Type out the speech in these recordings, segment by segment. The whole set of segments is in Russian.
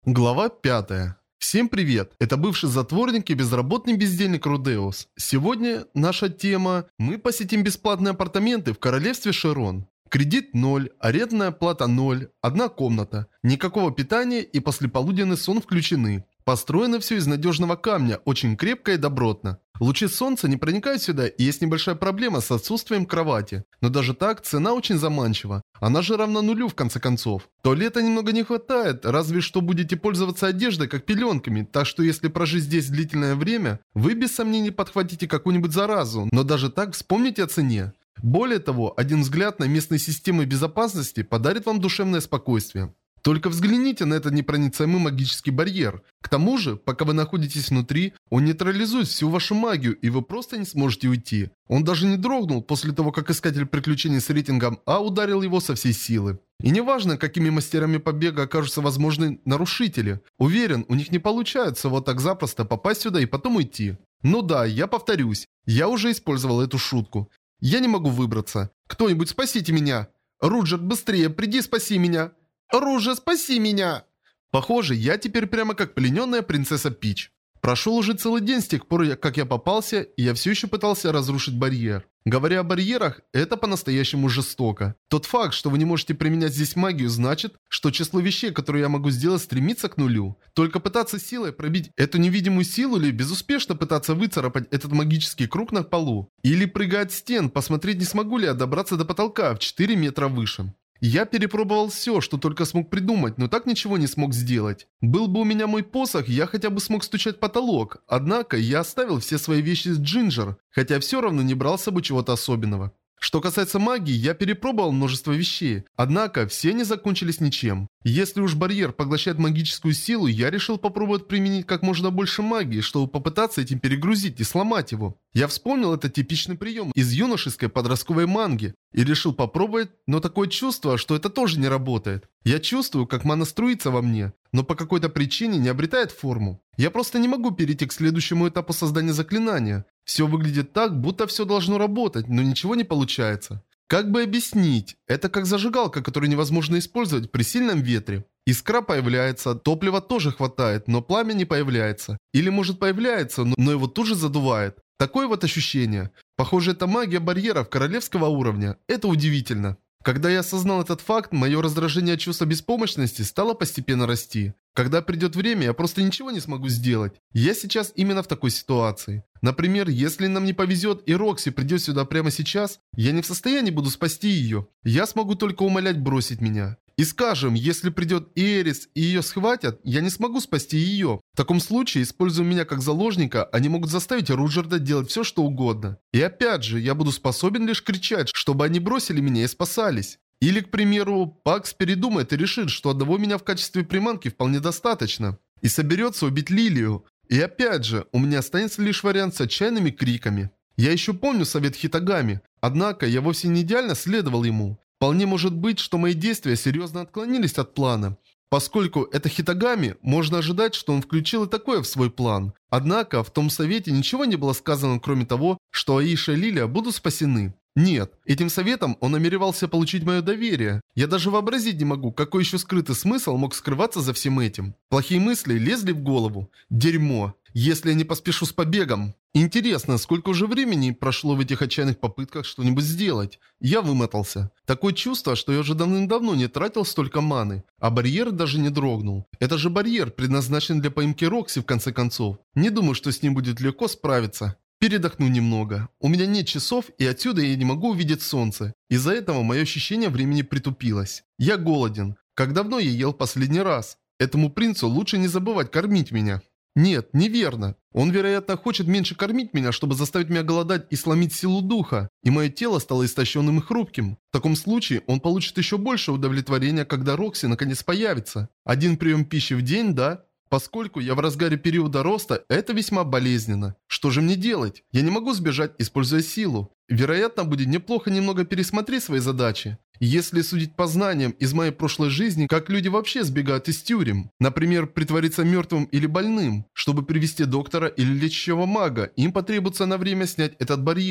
Глава 5. Всем привет! Это бывший затворник и безработный бездельник Рудеус. Сегодня наша тема – мы посетим бесплатные апартаменты в королевстве Шерон. Кредит 0, арендная плата 0, одна комната, никакого питания и послеполуденный сон включены. Построено все из надежного камня, очень крепко и добротно. Лучи солнца не проникают сюда, и есть небольшая проблема с отсутствием кровати. Но даже так, цена очень заманчива. Она же равна нулю в конце концов. Туалета немного не хватает, разве что будете пользоваться одеждой как пеленками, так что если прожить здесь длительное время, вы без сомнений подхватите какую-нибудь заразу, но даже так вспомните о цене. Более того, один взгляд на местные системы безопасности подарит вам душевное спокойствие. Только взгляните на этот непроницаемый магический барьер. К тому же, пока вы находитесь внутри, он нейтрализует всю вашу магию, и вы просто не сможете уйти. Он даже не дрогнул после того, как искатель приключений с рейтингом А ударил его со всей силы. И неважно, какими мастерами побега окажутся возможные нарушители. Уверен, у них не получается вот так запросто попасть сюда и потом уйти. Ну да, я повторюсь. Я уже использовал эту шутку. Я не могу выбраться. Кто-нибудь спасите меня. Руджер, быстрее, приди спаси меня. Руджер, спаси меня! Похоже, я теперь прямо как плененная принцесса Пич. Прошел уже целый день с тех пор, как я попался, и я все еще пытался разрушить барьер. Говоря о барьерах, это по-настоящему жестоко. Тот факт, что вы не можете применять здесь магию, значит, что число вещей, которые я могу сделать, стремится к нулю. Только пытаться силой пробить эту невидимую силу или безуспешно пытаться выцарапать этот магический круг на полу. Или прыгать от стен, посмотреть, не смогу ли я добраться до потолка в 4 метра выше. Я перепробовал все, что только смог придумать, но так ничего не смог сделать. Был бы у меня мой посох, я хотя бы смог стучать в потолок. Однако я оставил все свои вещи с Джинджер, хотя все равно не брал с собой чего-то особенного. Что касается магии, я перепробовал множество вещей, однако все они закончились ничем. Если уж барьер поглощает магическую силу, я решил попробовать применить как можно больше магии, чтобы попытаться этим перегрузить и сломать его. Я вспомнил этот типичный прием из юношеской подростковой манги и решил попробовать, но такое чувство, что это тоже не работает. Я чувствую, как мана струится во мне, но по какой-то причине не обретает форму. Я просто не могу перейти к следующему этапу создания заклинания. Все выглядит так, будто все должно работать, но ничего не получается. Как бы объяснить? Это как зажигалка, которую невозможно использовать при сильном ветре. Искра появляется, топлива тоже хватает, но пламя не появляется. Или может появляется, но его тут же задувает. Такое вот ощущение. Похоже, это магия барьеров королевского уровня. Это удивительно. Когда я осознал этот факт, мое раздражение от чувства беспомощности стало постепенно расти. Когда придет время, я просто ничего не смогу сделать. Я сейчас именно в такой ситуации. Например, если нам не повезет и Рокси придет сюда прямо сейчас, я не в состоянии буду спасти ее. Я смогу только умолять бросить меня. И скажем, если придет Эрис и ее схватят, я не смогу спасти ее. В таком случае, используя меня как заложника, они могут заставить Руджерда делать все, что угодно. И опять же, я буду способен лишь кричать, чтобы они бросили меня и спасались. Или, к примеру, Пакс передумает и решит, что одного меня в качестве приманки вполне достаточно. И соберется убить Лилию. И опять же, у меня останется лишь вариант с отчаянными криками. Я еще помню совет Хитагами, однако я вовсе не идеально следовал ему. Вполне может быть, что мои действия серьезно отклонились от плана. Поскольку это Хитагами, можно ожидать, что он включил и такое в свой план. Однако, в том совете ничего не было сказано, кроме того, что Аиша и Лилия будут спасены. Нет, этим советом он намеревался получить мое доверие. Я даже вообразить не могу, какой еще скрытый смысл мог скрываться за всем этим. Плохие мысли лезли в голову. Дерьмо. Если я не поспешу с побегом. Интересно, сколько уже времени прошло в этих отчаянных попытках что-нибудь сделать. Я вымотался. Такое чувство, что я уже давным-давно не тратил столько маны. А барьер даже не дрогнул. Это же барьер, предназначен для поимки Рокси в конце концов. Не думаю, что с ним будет легко справиться. Передохну немного. У меня нет часов, и отсюда я не могу увидеть солнце. Из-за этого мое ощущение времени притупилось. Я голоден. Как давно я ел последний раз? Этому принцу лучше не забывать кормить меня. Нет, неверно. Он, вероятно, хочет меньше кормить меня, чтобы заставить меня голодать и сломить силу духа, и мое тело стало истощенным и хрупким. В таком случае он получит еще больше удовлетворения, когда Рокси наконец появится. Один прием пищи в день, да? Поскольку я в разгаре периода роста, это весьма болезненно. Что же мне делать? Я не могу сбежать, используя силу. Вероятно, будет неплохо немного пересмотреть свои задачи. Если судить по знаниям из моей прошлой жизни, как люди вообще сбегают из тюрем. Например, притвориться мертвым или больным. Чтобы привести доктора или лечащего мага, им потребуется на время снять этот барьер.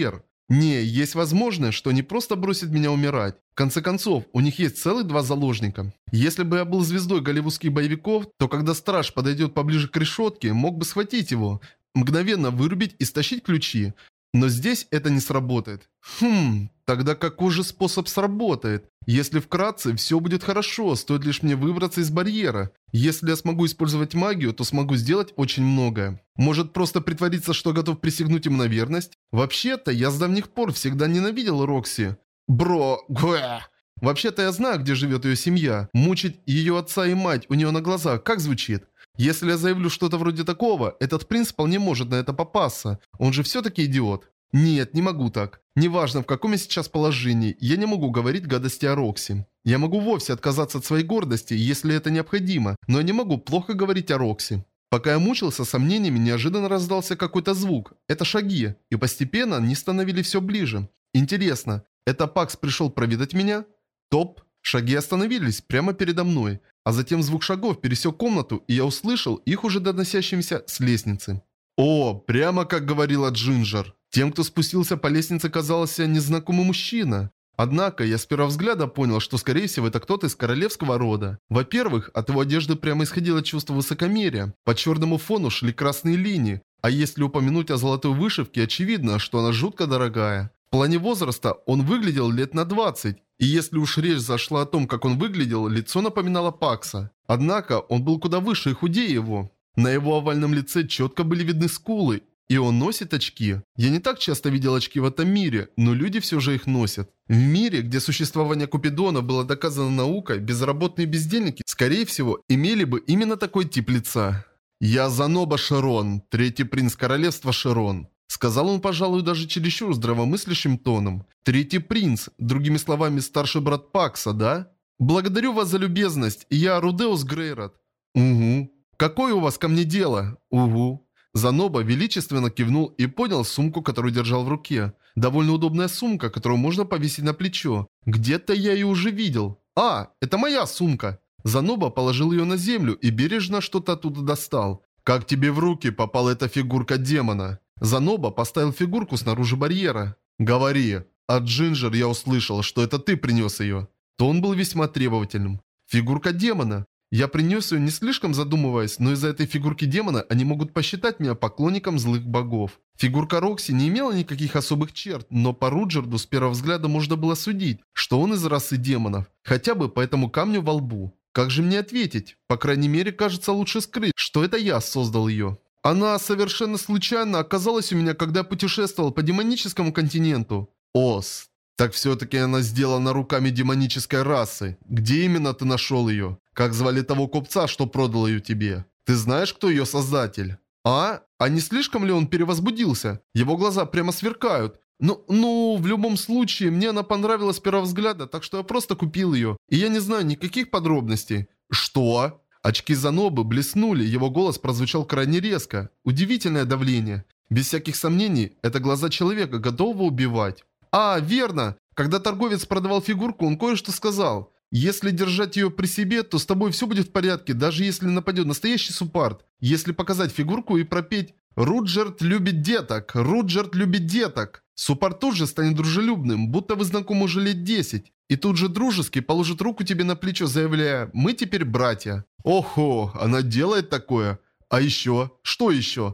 Не, есть возможность, что они просто бросят меня умирать. В конце концов, у них есть целых 2 заложника. Если бы я был звездой голливудских боевиков, то когда страж подойдет поближе к решетке, мог бы схватить его, мгновенно вырубить и стащить ключи. Но здесь это не сработает. Тогда какой же способ сработает? Если вкратце, все будет хорошо, стоит лишь мне выбраться из барьера. Если я смогу использовать магию, то смогу сделать очень многое. Может просто притвориться, что готов присягнуть им на верность? Вообще-то, я с давних пор всегда ненавидел Рокси. Вообще-то я знаю, где живет ее семья. Мучить ее отца и мать у нее на глазах, как звучит? Если я заявлю что-то вроде такого, этот принц вполне может на это попасться. Он же все-таки идиот. Нет, не могу так. Неважно, в каком я сейчас положении, я не могу говорить гадости о Рокси. Я могу вовсе отказаться от своей гордости, если это необходимо, но я не могу плохо говорить о Рокси. Пока я мучился сомнениями, неожиданно раздался какой-то звук. Это шаги, и постепенно они становились все ближе. Интересно, это Пакс пришел проведать меня? Топ. Шаги остановились прямо передо мной, а затем звук шагов пересек комнату, и я услышал их уже доносящимся с лестницы. О, прямо как говорила Джинджер. Тем, кто спустился по лестнице, казался незнакомый мужчина. Однако, я с первого взгляда понял, что скорее всего это кто-то из королевского рода. Во-первых, от его одежды прямо исходило чувство высокомерия. По черному фону шли красные линии. А если упомянуть о золотой вышивке, очевидно, что она жутко дорогая. В плане возраста он выглядел лет на 20. И если уж речь зашла о том, как он выглядел, лицо напоминало Пакса. Однако, он был куда выше и худее его. На его овальном лице четко были видны скулы. И он носит очки. Я не так часто видел очки в этом мире, но люди все же их носят. В мире, где существование Купидона было доказано наукой, безработные бездельники, скорее всего, имели бы именно такой тип лица. «Я Заноба Широн, третий принц королевства Широн», — сказал он, пожалуй, даже чересчур здравомыслящим тоном. «Третий принц, другими словами, старший брат Пакса, да? Благодарю вас за любезность, я Рудеус Грейрот». «Угу». «Какое у вас ко мне дело?» «Угу». Заноба величественно кивнул и поднял сумку, которую держал в руке. Довольно удобная сумка, которую можно повесить на плечо. Где-то я ее уже видел. А, это моя сумка. Заноба положил ее на землю и бережно что-то оттуда достал. Как тебе в руки попала эта фигурка демона? Заноба поставил фигурку снаружи барьера. Говори. От Джинджер я услышал, что это ты принес ее. Тон был весьма требовательным. Фигурка демона. Я принес ее не слишком задумываясь, но из-за этой фигурки демона они могут посчитать меня поклонником злых богов. Фигурка Рокси не имела никаких особых черт, но по Руджерду с первого взгляда можно было судить, что он из расы демонов. Хотя бы по этому камню во лбу. Как же мне ответить? По крайней мере, кажется лучше скрыть, что это я создал ее. Она совершенно случайно оказалась у меня, когда я путешествовал по демоническому континенту. Ос. Так все-таки она сделана руками демонической расы. Где именно ты нашел ее? Как звали того купца, что продал ее тебе? Ты знаешь, кто ее создатель? А не слишком ли он перевозбудился? Его глаза прямо сверкают. Ну, в любом случае, мне она понравилась с первого взгляда, так что я просто купил ее. И я не знаю никаких подробностей. Что? Очки Занобы блеснули, его голос прозвучал крайне резко. Удивительное давление. Без всяких сомнений, это глаза человека, готового убивать. А, верно. Когда торговец продавал фигурку, он кое-что сказал. Если держать ее при себе, то с тобой все будет в порядке, даже если нападет настоящий суппарт. Если показать фигурку и пропеть «Руджерд любит деток! Руджерд любит деток!», суппарт тут же станет дружелюбным, будто вы знакомы уже лет 10. И тут же дружески положит руку тебе на плечо, заявляя «Мы теперь братья». Охо, она делает такое. А еще? Что еще?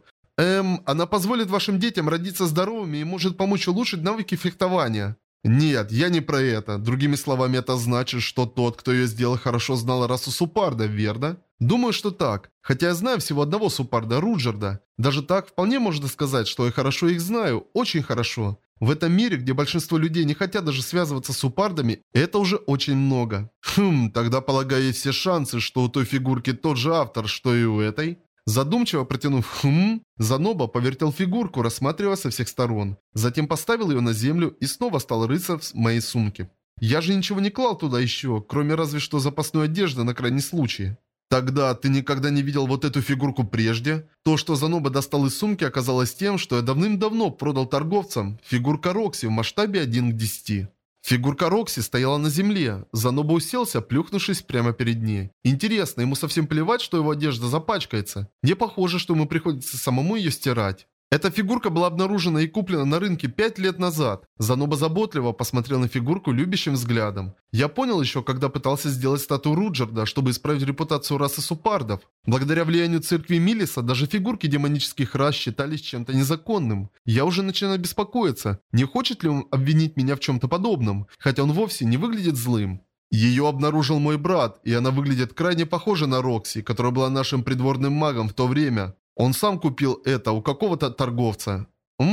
Она позволит вашим детям родиться здоровыми и может помочь улучшить навыки фехтования. Нет, я не про это. Другими словами, это значит, что тот, кто ее сделал, хорошо знал расу Суппарда, верно? Думаю, что так. Хотя я знаю всего одного Суппарда, Руджерда. Даже так, вполне можно сказать, что я хорошо их знаю, очень хорошо. В этом мире, где большинство людей не хотят даже связываться с Суппардами, это уже очень много. Тогда, полагаю, есть все шансы, что у той фигурки тот же автор, что и у этой. Задумчиво протянув Заноба повертел фигурку, рассматривая со всех сторон. Затем поставил ее на землю и снова стал рыться в моей сумке. Я же ничего не клал туда еще, кроме разве что запасной одежды на крайний случай. Тогда ты никогда не видел вот эту фигурку прежде? То, что Заноба достал из сумки, оказалось тем, что я давным-давно продал торговцам фигурка Рокси в масштабе 1 к 10. Фигурка Рокси стояла на земле. Заноба уселся, плюхнувшись прямо перед ней. Интересно, ему совсем плевать, что его одежда запачкается. Не похоже, что ему приходится самому ее стирать. Эта фигурка была обнаружена и куплена на рынке 5 лет назад. Заноба заботливо посмотрел на фигурку любящим взглядом. Я понял еще, когда пытался сделать статую Руджерда, чтобы исправить репутацию расы супардов. Благодаря влиянию церкви Милиса, даже фигурки демонических рас считались чем-то незаконным. Я уже начинаю беспокоиться, не хочет ли он обвинить меня в чем-то подобном, хотя он вовсе не выглядит злым. Ее обнаружил мой брат, и она выглядит крайне похожа на Рокси, которая была нашим придворным магом в то время. Он сам купил это у какого-то торговца.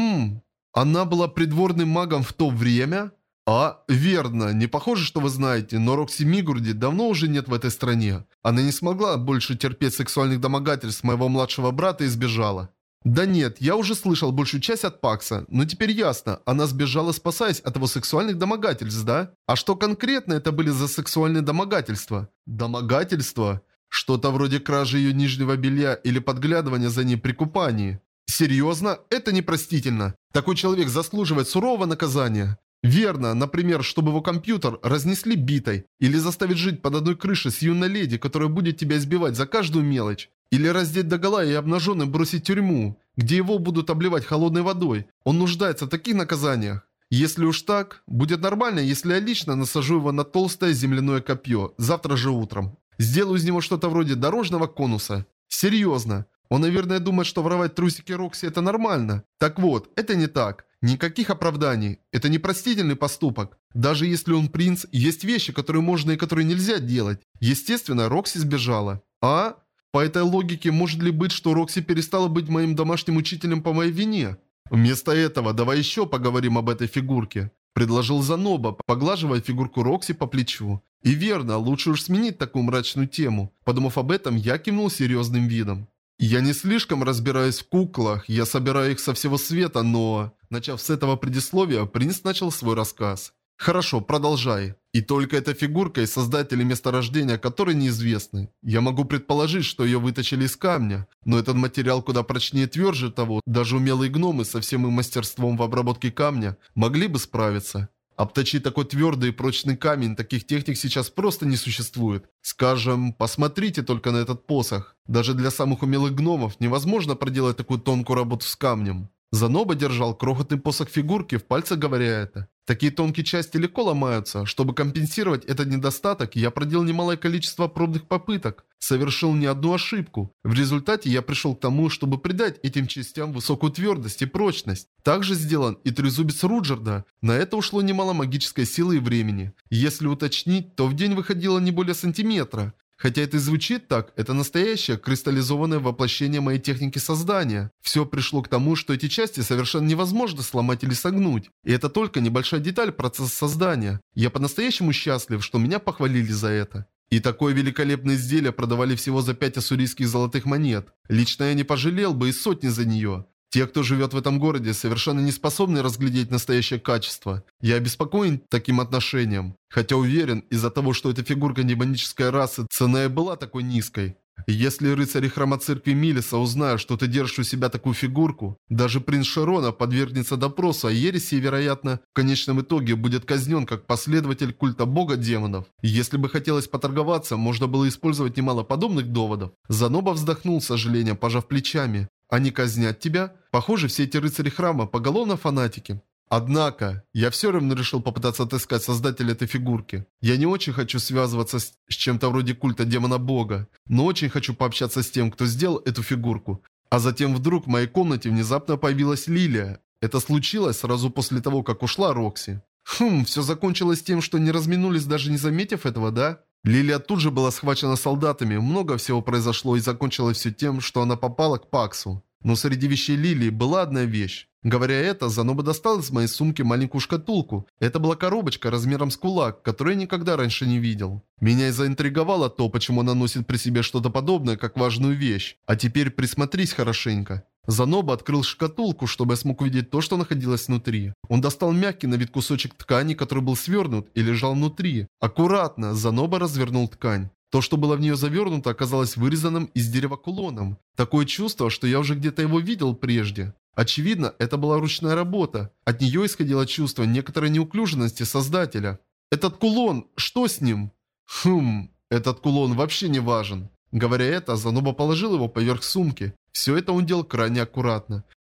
Она была придворным магом в то время? Верно. Не похоже, что вы знаете, но Рокси Мигурди давно уже нет в этой стране. Она не смогла больше терпеть сексуальных домогательств моего младшего брата и сбежала. Да нет, я уже слышал большую часть от Пакса, но теперь ясно, она сбежала, спасаясь от его сексуальных домогательств, да? А что конкретно это были за сексуальные домогательства? Домогательства? Что-то вроде кражи ее нижнего белья или подглядывания за ней при купании. Серьезно? Это непростительно. Такой человек заслуживает сурового наказания. Верно, например, чтобы его компьютер разнесли битой. Или заставить жить под одной крышей с юной леди, которая будет тебя избивать за каждую мелочь. Или раздеть догола и обнаженным бросить в тюрьму, где его будут обливать холодной водой. Он нуждается в таких наказаниях. Если уж так, будет нормально, если я лично насажу его на толстое земляное копье завтра же утром. Сделаю из него что-то вроде дорожного конуса. Серьезно. Он, наверное, думает, что воровать трусики Рокси это нормально. Так вот, это не так. Никаких оправданий. Это непростительный поступок. Даже если он принц, есть вещи, которые можно и которые нельзя делать. Естественно, Рокси сбежала. По этой логике, может ли быть, что Рокси перестала быть моим домашним учителем по моей вине? Вместо этого, давай еще поговорим об этой фигурке. Предложил Заноба, поглаживая фигурку Рокси по плечу. И верно, лучше уж сменить такую мрачную тему. Подумав об этом, я кивнул серьезным видом. Я не слишком разбираюсь в куклах, я собираю их со всего света, но... Начав с этого предисловия, принц начал свой рассказ. Хорошо, продолжай. И только эта фигурка и создатели месторождения, которые неизвестны. Я могу предположить, что ее вытащили из камня, но этот материал куда прочнее и тверже того, даже умелые гномы со всем их мастерством в обработке камня могли бы справиться. Обточить такой твердый и прочный камень, таких техник сейчас просто не существует. Скажем, посмотрите только на этот посох. Даже для самых умелых гномов невозможно проделать такую тонкую работу с камнем. Заноба держал крохотный посох фигурки в пальцах, говоря это. Такие тонкие части легко ломаются. Чтобы компенсировать этот недостаток, я проделал немалое количество пробных попыток. Совершил не одну ошибку. В результате я пришел к тому, чтобы придать этим частям высокую твердость и прочность. Также сделан и трезубец Руджерда. На это ушло немало магической силы и времени. Если уточнить, то в день выходило не более сантиметра. Хотя это и звучит так, это настоящее кристаллизованное воплощение моей техники создания. Все пришло к тому, что эти части совершенно невозможно сломать или согнуть. И это только небольшая деталь процесса создания. Я по-настоящему счастлив, что меня похвалили за это. И такое великолепное изделие продавали всего за 5 ассурийских золотых монет. Лично я не пожалел бы и сотни за нее. Те, кто живет в этом городе, совершенно не способны разглядеть настоящее качество. Я обеспокоен таким отношением. Хотя уверен, из-за того, что эта фигурка демонической расы, цена и была такой низкой. Если рыцари храма церкви Милиса узнают, что ты держишь у себя такую фигурку, даже принц Шерона подвергнется допросу о ереси и, вероятно, в конечном итоге будет казнен как последователь культа бога демонов. Если бы хотелось поторговаться, можно было использовать немало подобных доводов. Заноба вздохнул с сожалением, пожав плечами. Они казнят тебя? Похоже, все эти рыцари храма поголовно фанатики. Однако, я все равно решил попытаться отыскать создателя этой фигурки. Я не очень хочу связываться с чем-то вроде культа демона-бога, но очень хочу пообщаться с тем, кто сделал эту фигурку. А затем вдруг в моей комнате внезапно появилась Лилия. Это случилось сразу после того, как ушла Рокси. Все закончилось тем, что не разминулись, даже не заметив этого, да? Лилия тут же была схвачена солдатами, много всего произошло и закончилось все тем, что она попала к Паксу. Но среди вещей Лилии была одна вещь. Говоря это, Заноба достал из моей сумки маленькую шкатулку. Это была коробочка размером с кулак, которую я никогда раньше не видел. Меня и заинтриговало то, почему она носит при себе что-то подобное, как важную вещь. А теперь присмотрись хорошенько. Заноба открыл шкатулку, чтобы я смог увидеть то, что находилось внутри. Он достал мягкий на вид кусочек ткани, который был свернут и лежал внутри. Аккуратно Заноба развернул ткань. То, что было в нее завернуто, оказалось вырезанным из дерева кулоном. Такое чувство, что я уже где-то его видел прежде. Очевидно, это была ручная работа. От нее исходило чувство некоторой неуклюженности создателя. Этот кулон, что с ним? Этот кулон вообще не важен. Говоря это, Заноба положил его поверх сумки. Все это он делал крайне аккуратно.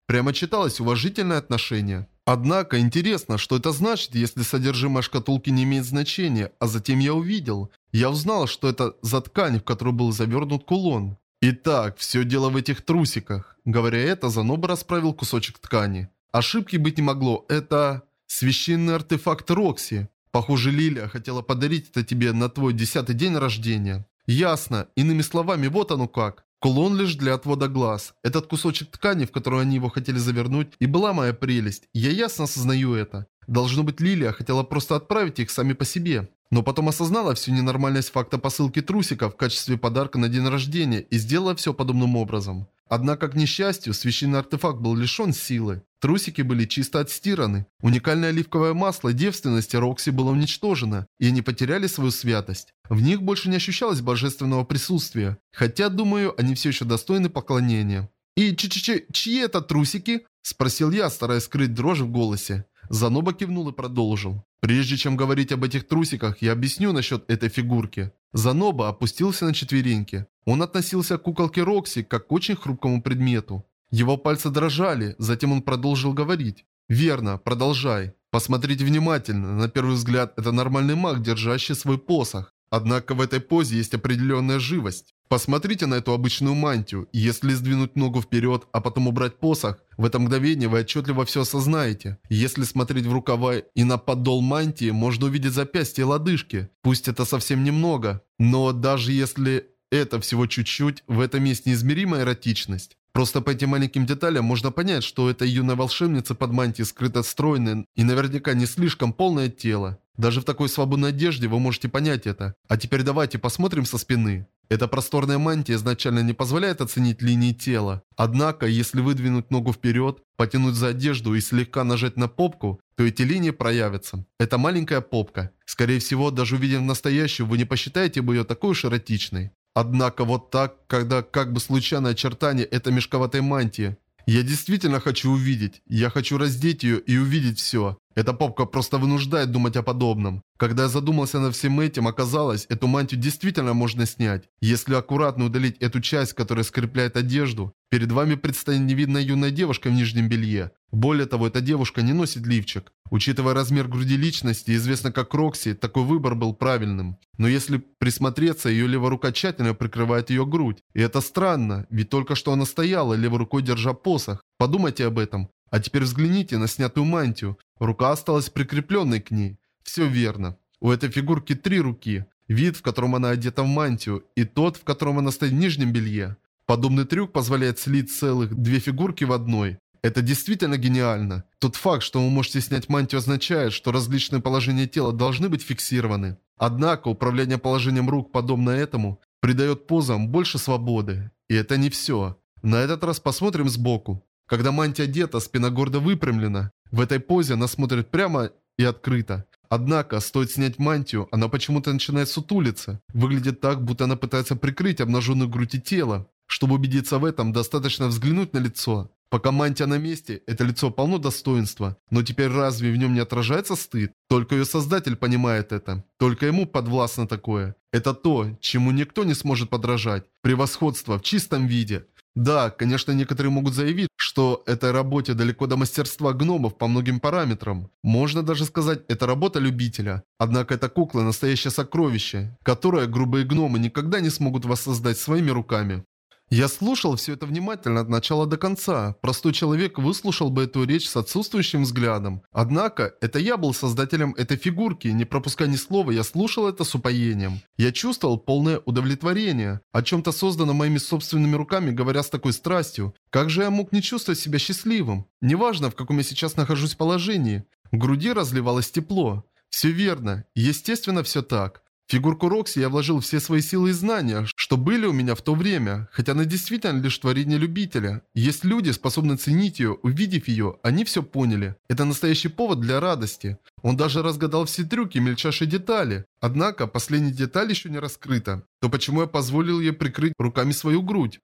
прямо читалось уважительное отношение. Однако интересно, что это значит, если содержимое шкатулки не имеет значения, а затем я увидел. Я узнал, что это за ткань, в которую был завернут кулон. Итак, все дело в этих трусиках. Говоря это, Заноба расправил кусочек ткани. Ошибки быть не могло, это священный артефакт Рокси. Похоже, Лилия хотела подарить это тебе на твой 10-й день рождения. Ясно, иными словами, вот оно как. Кулон лишь для отвода глаз. Этот кусочек ткани, в который они его хотели завернуть, и была моя прелесть. Я ясно осознаю это. Должно быть, Лилия хотела просто отправить их сами по себе. Но потом осознала всю ненормальность факта посылки трусиков в качестве подарка на день рождения и сделала все подобным образом. Однако, к несчастью, священный артефакт был лишен силы. Трусики были чисто отстираны. Уникальное оливковое масло девственности Рокси было уничтожено, и они потеряли свою святость. В них больше не ощущалось божественного присутствия. Хотя, думаю, они все еще достойны поклонения. «И чьи это трусики?» – спросил я, стараясь скрыть дрожь в голосе. Заноба кивнул и продолжил. «Прежде чем говорить об этих трусиках, я объясню насчет этой фигурки». Заноба опустился на четвереньки. Он относился к куколке Рокси как к очень хрупкому предмету. Его пальцы дрожали, затем он продолжил говорить. «Верно, продолжай. Посмотрите внимательно. На первый взгляд, это нормальный маг, держащий свой посох. Однако в этой позе есть определенная живость. Посмотрите на эту обычную мантию, и если сдвинуть ногу вперед, а потом убрать посох, в это мгновение вы отчетливо все осознаете. Если смотреть в рукава и на подол мантии, можно увидеть запястья и лодыжки. Пусть это совсем немного, но даже если это всего чуть-чуть, в этом есть неизмеримая эротичность. Просто по этим маленьким деталям можно понять, что у этой юной волшебницы под мантией скрыто стройное и наверняка не слишком полное тело. Даже в такой свободной одежде вы можете понять это. А теперь давайте посмотрим со спины. Эта просторная мантия изначально не позволяет оценить линии тела. Однако, если выдвинуть ногу вперед, потянуть за одежду и слегка нажать на попку, то эти линии проявятся. Это маленькая попка. Скорее всего, даже увидев настоящую, вы не посчитаете бы ее такой уж эротичной. Однако вот так, когда как бы случайное очертание этой мешковатой мантии. Я действительно хочу увидеть. Я хочу раздеть ее и увидеть все. Эта попка просто вынуждает думать о подобном. Когда я задумался над всем этим, оказалось, эту мантию действительно можно снять. Если аккуратно удалить эту часть, которая скрепляет одежду, перед вами предстанет невидная юная девушка в нижнем белье. Более того, эта девушка не носит лифчик. Учитывая размер груди личности, известно как Рокси, такой выбор был правильным. Но если присмотреться, ее левая рука тщательно прикрывает ее грудь. И это странно, ведь только что она стояла, левой рукой держа посох. Подумайте об этом. А теперь взгляните на снятую мантию. Рука осталась прикрепленной к ней. Все верно. У этой фигурки 3 руки. Вид, в котором она одета в мантию, и тот, в котором она стоит в нижнем белье. Подобный трюк позволяет слить целых 2 фигурки в одной. Это действительно гениально. Тот факт, что вы можете снять мантию, означает, что различные положения тела должны быть фиксированы. Однако управление положением рук, подобно этому, придает позам больше свободы. И это не все. На этот раз посмотрим сбоку. Когда мантия одета, спина гордо выпрямлена. В этой позе она смотрит прямо и открыто. Однако, стоит снять мантию, она почему-то начинает сутулиться. Выглядит так, будто она пытается прикрыть обнаженную грудь и тело. Чтобы убедиться в этом, достаточно взглянуть на лицо. Пока мантия на месте, это лицо полно достоинства. Но теперь разве в нем не отражается стыд? Только ее создатель понимает это. Только ему подвластно такое. Это то, чему никто не сможет подражать. Превосходство в чистом виде. Да, конечно, некоторые могут заявить, что этой работе далеко до мастерства гномов по многим параметрам. Можно даже сказать, это работа любителя. Однако эта кукла – настоящее сокровище, которое грубые гномы никогда не смогут воссоздать своими руками. Я слушал все это внимательно от начала до конца. Простой человек выслушал бы эту речь с отсутствующим взглядом. Однако, это я был создателем этой фигурки, не пропуская ни слова, я слушал это с упоением. Я чувствовал полное удовлетворение. О чем-то созданном моими собственными руками, говоря с такой страстью. Как же я мог не чувствовать себя счастливым? Неважно, в каком я сейчас нахожусь положении. В груди разливалось тепло. Все верно. Естественно, все так. В фигурку Рокси я вложил все свои силы и знания, что были у меня в то время, хотя она действительно лишь творение любителя. Есть люди, способные ценить ее, увидев ее, они все поняли. Это настоящий повод для радости. Он даже разгадал все трюки, мельчайшие детали. Однако, последняя деталь еще не раскрыта. То почему я позволил ей прикрыть руками свою грудь?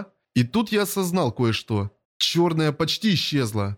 И тут я осознал кое-что. Черная почти исчезла.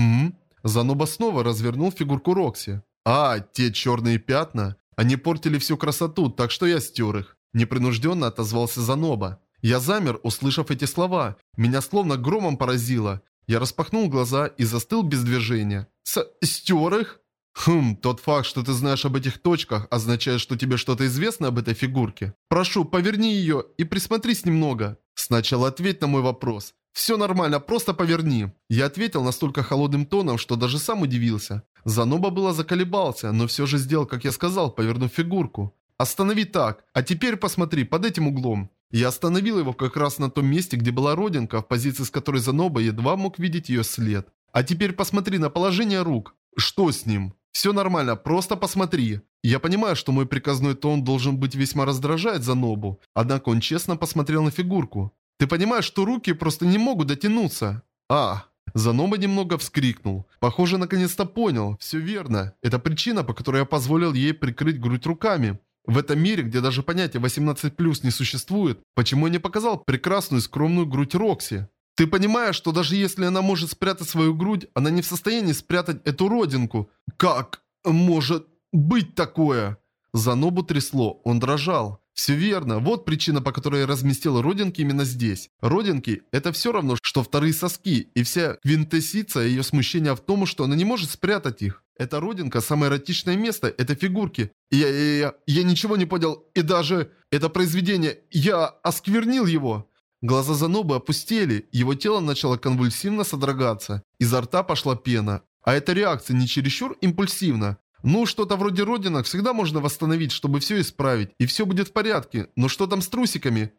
Заноба снова развернул фигурку Рокси. Те черные пятна. Они портили всю красоту, так что я стер их. Непринужденно отозвался Заноба. Я замер, услышав эти слова. Меня словно громом поразило. Я распахнул глаза и застыл без движения. Стер их? Тот факт, что ты знаешь об этих точках, означает, что тебе что-то известно об этой фигурке. Прошу, поверни ее и присмотрись немного. Сначала ответь на мой вопрос. Все нормально, просто поверни. Я ответил настолько холодным тоном, что даже сам удивился. Заноба было заколебался, но все же сделал, как я сказал, повернув фигурку. Останови так, а теперь посмотри под этим углом. Я остановил его как раз на том месте, где была родинка, в позиции, с которой Заноба едва мог видеть ее след. А теперь посмотри на положение рук. Что с ним? Все нормально, просто посмотри. Я понимаю, что мой приказной тон должен быть весьма раздражать Занобу, однако он честно посмотрел на фигурку. Ты понимаешь, что руки просто не могут дотянуться? Заноба немного вскрикнул. Похоже, наконец-то понял. Все верно. Это причина, по которой я позволил ей прикрыть грудь руками. В этом мире, где даже понятие 18+, не существует, почему я не показал прекрасную скромную грудь Рокси? Ты понимаешь, что даже если она может спрятать свою грудь, она не в состоянии спрятать эту родинку? Как может быть такое? Занобу трясло, он дрожал. Все верно, вот причина, по которой я разместил родинки именно здесь. Родинки – это все равно, что вторые соски, и вся квинтэссенция ее смущения в том, что она не может спрятать их. Эта родинка – самое эротичное место этой фигурки. Я ничего не понял, и даже это произведение, я осквернил его. Глаза Занобы опустели, его тело начало конвульсивно содрогаться. Изо рта пошла пена. А эта реакция не чересчур импульсивна. Ну, что-то вроде родинок всегда можно восстановить, чтобы все исправить, и все будет в порядке. Но что там с трусиками?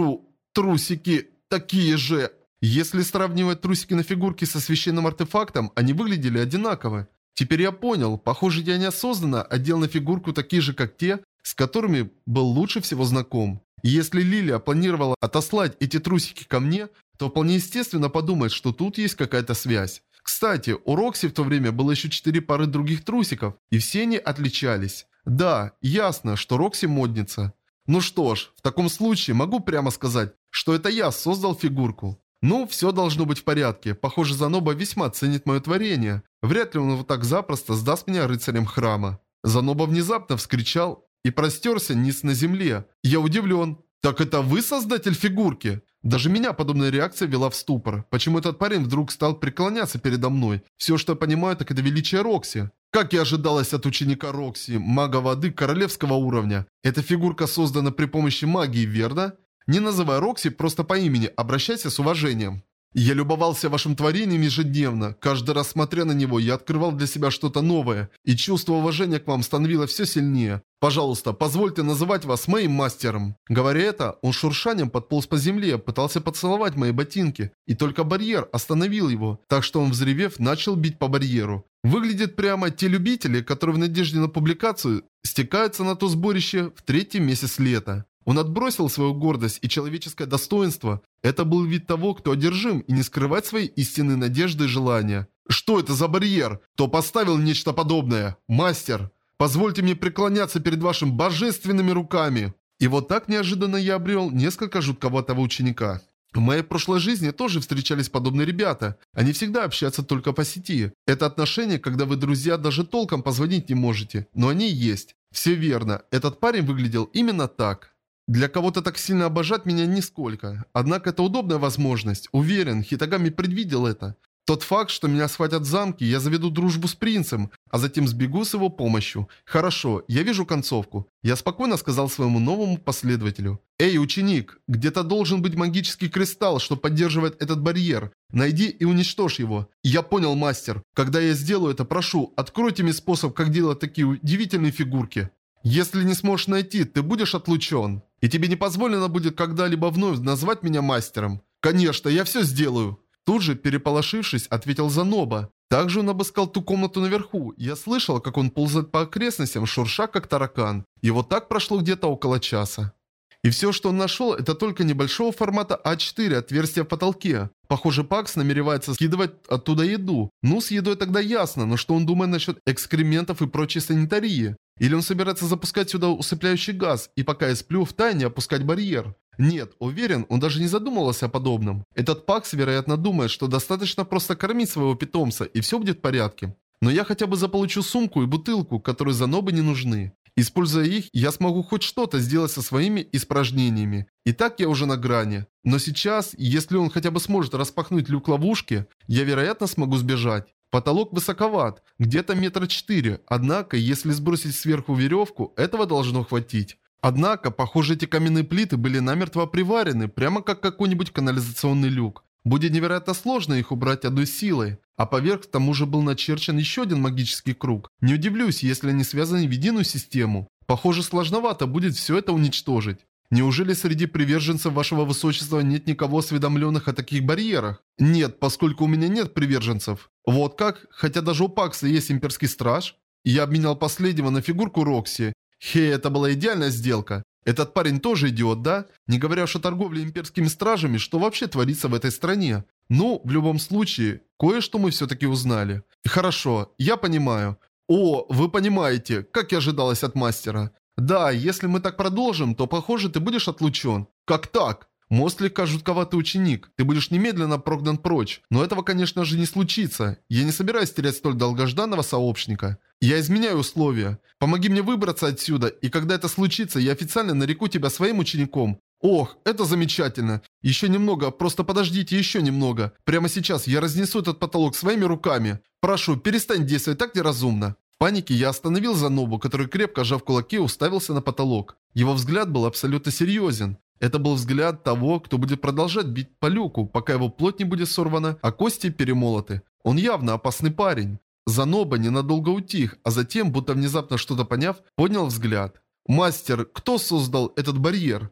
Трусики такие же. Если сравнивать трусики на фигурке со священным артефактом, они выглядели одинаково. Теперь я понял, похоже, я неосознанно одел на фигурку такие же, как те, с которыми был лучше всего знаком. И если Лилия планировала отослать эти трусики ко мне, то вполне естественно подумать, что тут есть какая-то связь. Кстати, у Рокси в то время было еще 4 пары других трусиков, и все они отличались. Да, ясно, что Рокси модница. Ну что ж, в таком случае могу прямо сказать, что это я создал фигурку. Ну, все должно быть в порядке. Похоже, Заноба весьма ценит мое творение. Вряд ли он вот так запросто сдаст меня рыцарям храма. Заноба внезапно вскричал и простерся низ на земле. Я удивлен. Так это вы создатель фигурки? Даже меня подобная реакция вела в ступор. Почему этот парень вдруг стал преклоняться передо мной? Все, что я понимаю, так это величие Рокси. Как и ожидалось от ученика Рокси, мага воды королевского уровня. Эта фигурка создана при помощи магии, верно? Не называй Рокси просто по имени, обращайся с уважением. Я любовался вашим творением ежедневно. Каждый раз смотря на него, я открывал для себя что-то новое, и чувство уважения к вам становилось все сильнее. Пожалуйста, позвольте называть вас моим мастером. Говоря это, он шуршанием подполз по земле, пытался поцеловать мои ботинки, и только барьер остановил его, так что он, взревев, начал бить по барьеру. Выглядит прямо те любители, которые в надежде на публикацию стекаются на то сборище в 3-й месяц лета. Он отбросил свою гордость и человеческое достоинство. Это был вид того, кто одержим, и не скрывать свои истинные надежды и желания. Что это за барьер? Кто поставил нечто подобное? Мастер, позвольте мне преклоняться перед вашими божественными руками. И вот так неожиданно я обрел несколько жутковатого ученика. В моей прошлой жизни тоже встречались подобные ребята. Они всегда общаются только по сети. Это отношение, когда вы, друзья, даже толком позвонить не можете. Но они есть. Все верно. Этот парень выглядел именно так. Для кого-то так сильно обожать меня нисколько. Однако это удобная возможность. Уверен, Хитагами предвидел это. Тот факт, что меня схватят в замке, я заведу дружбу с принцем, а затем сбегу с его помощью. Хорошо, я вижу концовку. Я спокойно сказал своему новому последователю. Эй, ученик, где-то должен быть магический кристалл, что поддерживает этот барьер. Найди и уничтожь его. Я понял, мастер. Когда я сделаю это, прошу, откройте мне способ, как делать такие удивительные фигурки. Если не сможешь найти, ты будешь отлучен. И тебе не позволено будет когда-либо вновь назвать меня мастером. Конечно, я все сделаю. Тут же, переполошившись, ответил Заноба. Также он обыскал ту комнату наверху. Я слышал, как он ползает по окрестностям, шурша как таракан. И вот так прошло где-то около часа. И все, что он нашел, это только небольшого формата А4 отверстия в потолке. Похоже, Пакс намеревается скидывать оттуда еду. Ну, с едой тогда ясно, но что он думает насчет экскрементов и прочей санитарии? Или он собирается запускать сюда усыпляющий газ и пока я сплю, втайне опускать барьер? Нет, уверен, он даже не задумывался о подобном. Этот Пакс, вероятно, думает, что достаточно просто кормить своего питомца и все будет в порядке. Но я хотя бы заполучу сумку и бутылку, которые Занобе не нужны. Используя их, я смогу хоть что-то сделать со своими испражнениями. И так я уже на грани. Но сейчас, если он хотя бы сможет распахнуть люк ловушки, я, вероятно, смогу сбежать. Потолок высоковат, где-то 4 метра, однако, если сбросить сверху веревку, этого должно хватить. Однако, похоже, эти каменные плиты были намертво приварены, прямо как какой-нибудь канализационный люк. Будет невероятно сложно их убрать одной силой. А поверх к тому же был начерчен еще один магический круг. Не удивлюсь, если они связаны в единую систему. Похоже, сложновато будет все это уничтожить. Неужели среди приверженцев вашего высочества нет никого осведомленных о таких барьерах? Нет, поскольку у меня нет приверженцев. Вот как? Хотя даже у Пакса есть имперский страж. Я обменял последнего на фигурку Рокси. Хе, это была идеальная сделка. Этот парень тоже идиот, да? Не говоря уж о торговле имперскими стражами, что вообще творится в этой стране. Ну, в любом случае, кое-что мы все-таки узнали. Хорошо, я понимаю. О, вы понимаете, как и ожидалось от мастера. Да, если мы так продолжим, то, похоже, ты будешь отлучен. Как так? Мост слегка жутковатый ученик. Ты будешь немедленно прогнан прочь. Но этого, конечно же, не случится. Я не собираюсь терять столь долгожданного сообщника. Я изменяю условия. Помоги мне выбраться отсюда, и когда это случится, я официально нареку тебя своим учеником. Ох, это замечательно. Еще немного, просто подождите еще немного. Прямо сейчас я разнесу этот потолок своими руками. Прошу, перестань действовать так неразумно. В панике я остановил Занобу, который, крепко сжав кулаки, уставился на потолок. Его взгляд был абсолютно серьезен. Это был взгляд того, кто будет продолжать бить по люку, пока его плоть не будет сорвана, а кости перемолоты. Он явно опасный парень. Заноба ненадолго утих, а затем, будто внезапно что-то поняв, поднял взгляд. «Мастер, кто создал этот барьер?»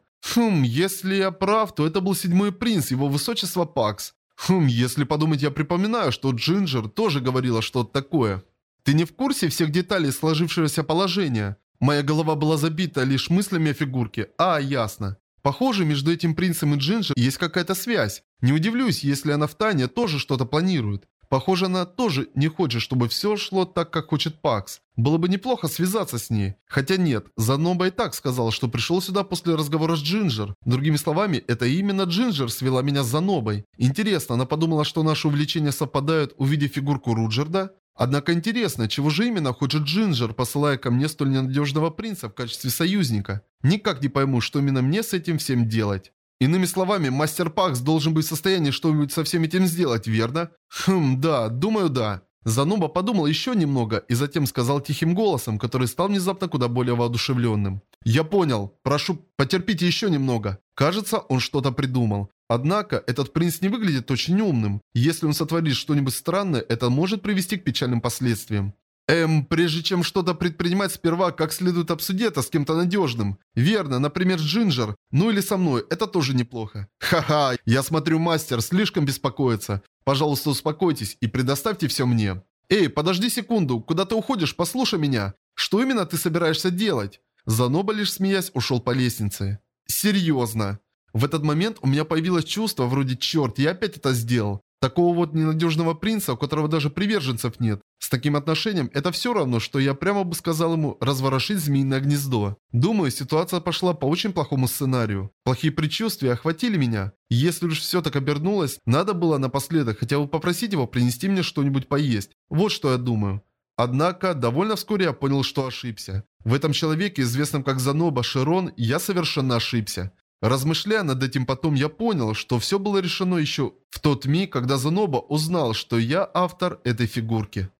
Если я прав, то это был 7-й принц, его высочество Пакс. Если подумать, я припоминаю, что Джинджер тоже говорила что-то такое. Ты не в курсе всех деталей сложившегося положения? Моя голова была забита лишь мыслями о фигурке. Ясно. Похоже, между этим принцем и Джинджер есть какая-то связь. Не удивлюсь, если она втайне тоже что-то планирует. Похоже, она тоже не хочет, чтобы все шло так, как хочет Пакс. Было бы неплохо связаться с ней. Хотя нет, Заноба и так сказал, что пришел сюда после разговора с Джинджер. Другими словами, это именно Джинджер свела меня с Занобой. Интересно, она подумала, что наши увлечения совпадают, увидев фигурку Руджерда? Однако интересно, чего же именно хочет Джинджер, посылая ко мне столь ненадежного принца в качестве союзника? Никак не пойму, что именно мне с этим всем делать. Иными словами, мастер Пакс должен быть в состоянии что-нибудь со всем этим сделать, верно? Да, думаю, да. Заноба подумал еще немного и затем сказал тихим голосом, который стал внезапно куда более воодушевленным. «Я понял. Прошу, потерпите еще немного». Кажется, он что-то придумал. Однако, этот принц не выглядит очень умным. Если он сотворит что-нибудь странное, это может привести к печальным последствиям. Прежде чем что-то предпринимать, сперва как следует обсуди это с кем-то надежным. Верно, например, с Джинджер. Ну или со мной, это тоже неплохо. Ха-ха, я смотрю, мастер слишком беспокоится. Пожалуйста, успокойтесь и предоставьте все мне. Эй, подожди секунду, куда ты уходишь, послушай меня. Что именно ты собираешься делать? Заноба, лишь смеясь, ушел по лестнице. Серьезно. В этот момент у меня появилось чувство вроде «черт, я опять это сделал». Такого вот ненадежного принца, у которого даже приверженцев нет. С таким отношением это все равно, что я прямо бы сказал ему разворошить змеиное гнездо. Думаю, ситуация пошла по очень плохому сценарию. Плохие предчувствия охватили меня. И если уж все так обернулось, надо было напоследок хотя бы попросить его принести мне что-нибудь поесть. Вот что я думаю. Однако, довольно вскоре я понял, что ошибся. В этом человеке, известном как Заноба Широн, я совершенно ошибся. Размышляя над этим потом, я понял, что все было решено еще в тот миг, когда Заноба узнал, что я автор этой фигурки.